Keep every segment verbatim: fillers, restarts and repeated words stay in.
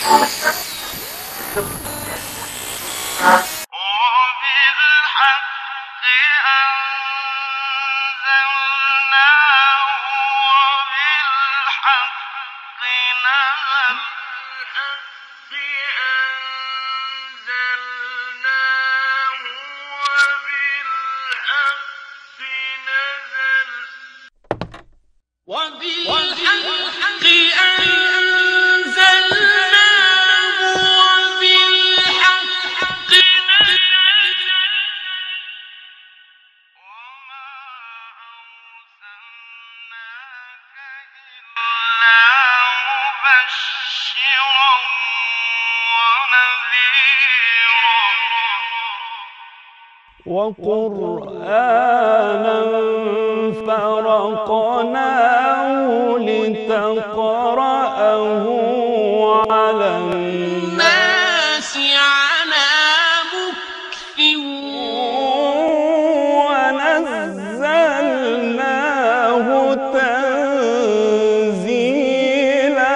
وقرآنا فرقناه لتقرأه على الناس على مكث ونزلناه تنزيلا.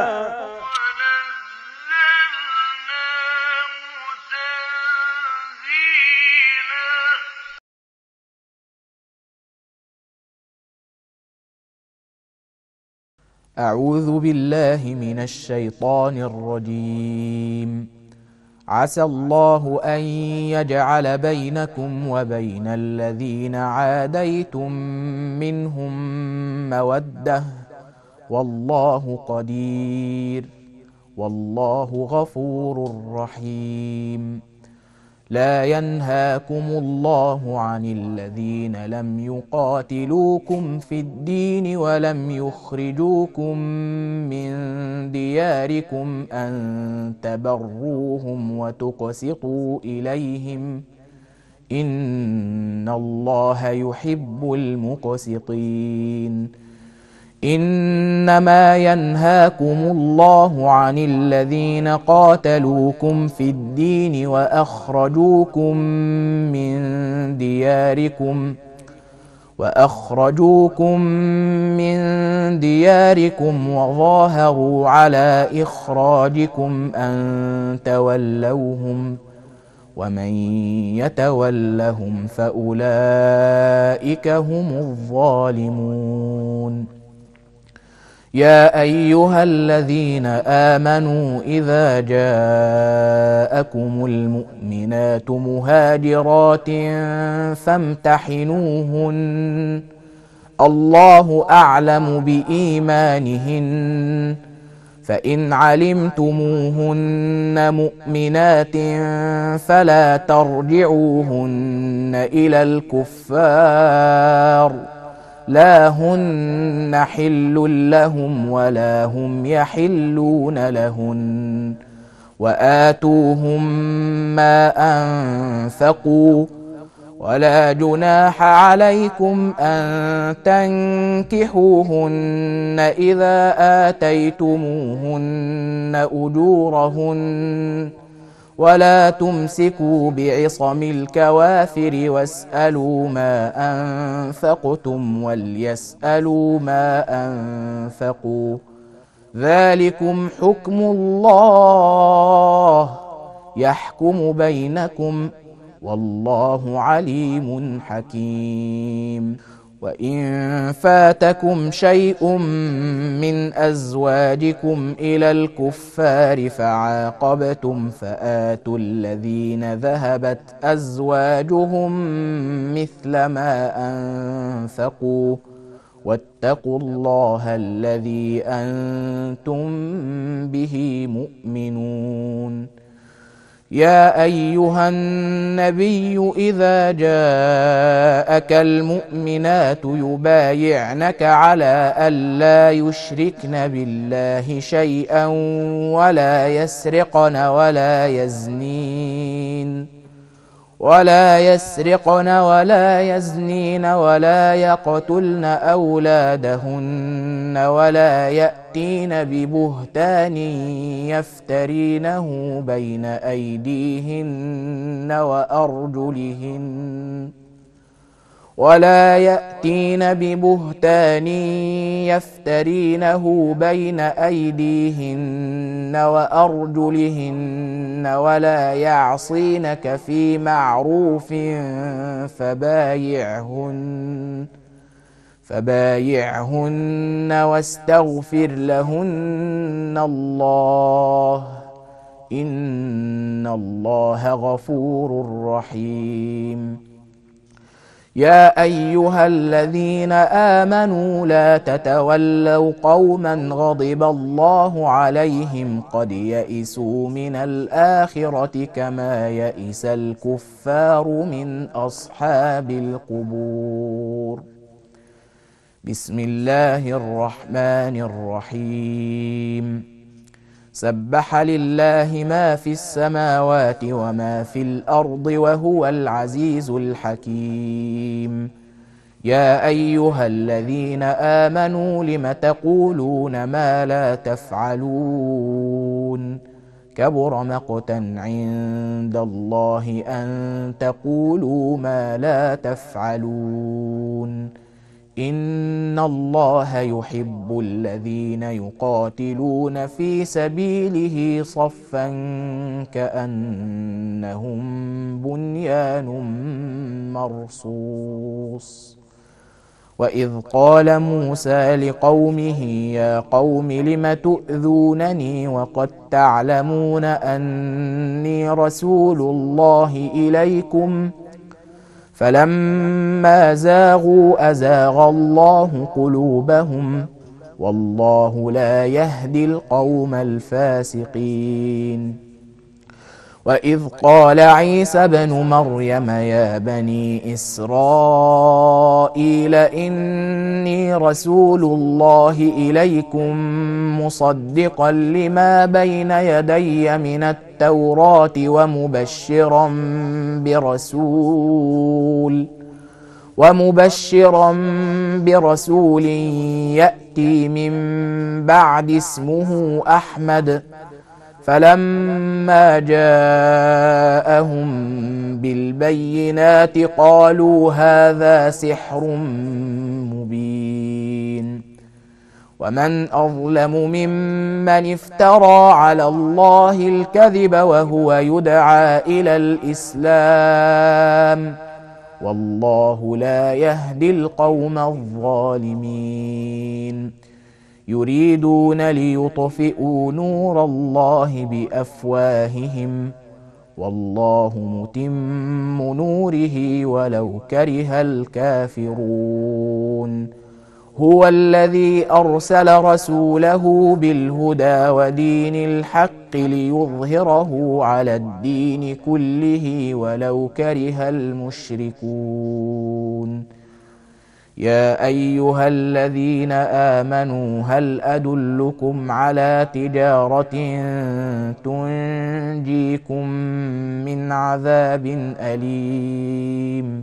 أعوذ بالله من الشيطان الرجيم. عسى الله أن يجعل بينكم وبين الذين عاديتم منهم مودة والله قدير والله غفور رحيم. لا ينهاكم الله عن الذين لم يقاتلوكم في الدين ولم يخرجوكم من دياركم أن تبروهم وتقسطوا إليهم إن الله يحب المقسطين. إنما ينهاكم الله عن الذين قاتلوكم في الدين وأخرجوكم من دياركم وأخرجوكم من دياركم وظاهروا على إخراجكم أن تولوهم ومن يتولهم فأولئك هم الظالمون. يا أيها الذين آمنوا إذا جاءكم المؤمنات مهاجرات فامتحنوهن الله أعلم بإيمانهن فإن علمتموهن مؤمنات فلا ترجعوهن إلى الكفار لا هن حل لهم ولا هم يحلون لهن وآتوهم ما أنفقوا ولا جناح عليكم أن تنكحوهن إذا آتيتموهن أجورهن ولا تمسكوا بعصم الكوافر واسألوا ما أنفقتم وليسألوا ما أنفقوا ذلكم حكم الله يحكم بينكم والله عليم حكيم. وإن فاتكم شيء من أزواجكم إلى الكفار فعاقبتم فآتوا الذين ذهبت أزواجهم مثل ما أنفقوا واتقوا الله الذي أنتم به مؤمنون. يا أيها النبي إذا جاءك المؤمنات يبايعنك على ألا يشركن بالله شيئا ولا يسرقن ولا يزنين ولا يسرقن ولا يزنين ولا يقتلن أولادهن ولا يأتين ببهتان يفترينه بين أيديهن وأرجلهن ولا يأتين ببهتان يفترينه بين أيديهن وأرجلهن ولا يعصينك في معروف فبايعهن فبايعهن واستغفر لهن الله إن الله غفور رحيم. يا أيها الذين آمنوا لا تتولوا قوما غضب الله عليهم قد يئسوا من الآخرة كما يئس الكفار من أصحاب القبور. بسم الله الرحمن الرحيم. سبح لله ما في السماوات وما في الأرض وهو العزيز الحكيم. يا أيها الذين آمنوا لم تقولون ما لا تفعلون كبر مقتا عند الله أن تقولوا ما لا تفعلون إن الله يحب الذين يقاتلون في سبيله صفا كأنهم بنيان مرصوص. وإذ قال موسى لقومه يا قوم لم تؤذونني وقد تعلمون أني رسول الله إليكم فلما زاغوا أزاغ الله قلوبهم والله لا يهدي القوم الفاسقين. وإذ قال عيسى ابن مريم يا بني إسرائيل إني رسول الله إليكم مصدقا لما بين يدي من التوراة ومبشرا برسول ومبشرا برسول يأتي من بعد اسمه أحمد فلما جاءهم بالبينات قالوا هذا سحر مبين. ومن أظلم ممن افترى على الله الكذب وهو يدعى إلى الإسلام والله لا يهدي القوم الظالمين. يريدون ليطفئوا نور الله بأفواههم والله متم نوره ولو كره الكافرون. هو الذي أرسل رسوله بالهدى ودين الحق ليظهره على الدين كله ولو كره المشركون. يا أيها الذين آمنوا هل أدلكم على تجارة تنجيكم من عذاب أليم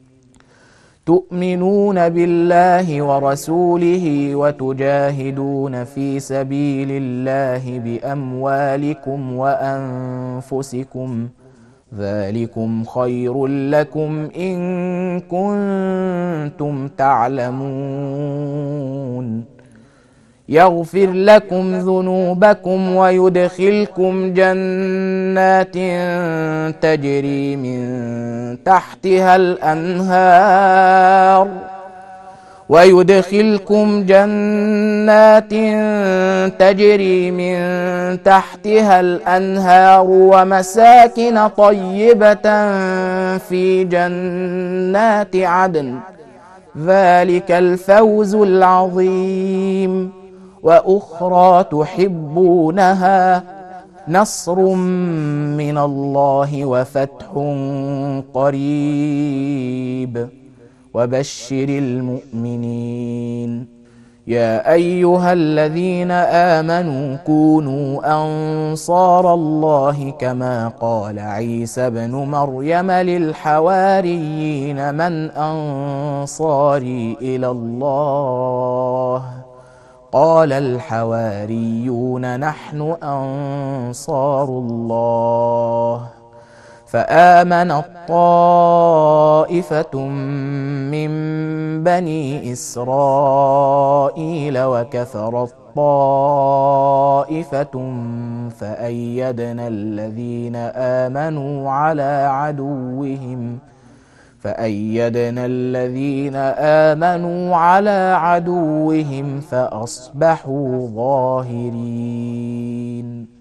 تؤمنون بالله ورسوله وتجاهدون في سبيل الله بأموالكم وأنفسكم ذلكم خير لكم إن كنتم تعلمون. يغفر لكم ذنوبكم ويدخلكم جنات تجري من تحتها الأنهار ويدخلكم جنات تجري من تحتها الأنهار ومساكن طيبة في جنات عدن ذلك الفوز العظيم. وأخرى تحبونها نصر من الله وفتح قريب وبشر المؤمنين. يا أيها الذين آمنوا كونوا أنصار الله كما قال عيسى ابن مريم للحواريين من أنصاري إلى الله قال الحواريون نحن أنصار الله فآمنت طائفة من بني إسرائيل وكفرت طائفة فأيدنا الذين آمنوا على عدوهم فأيدنا الذين آمنوا على عدوهم فأصبحوا ظاهرين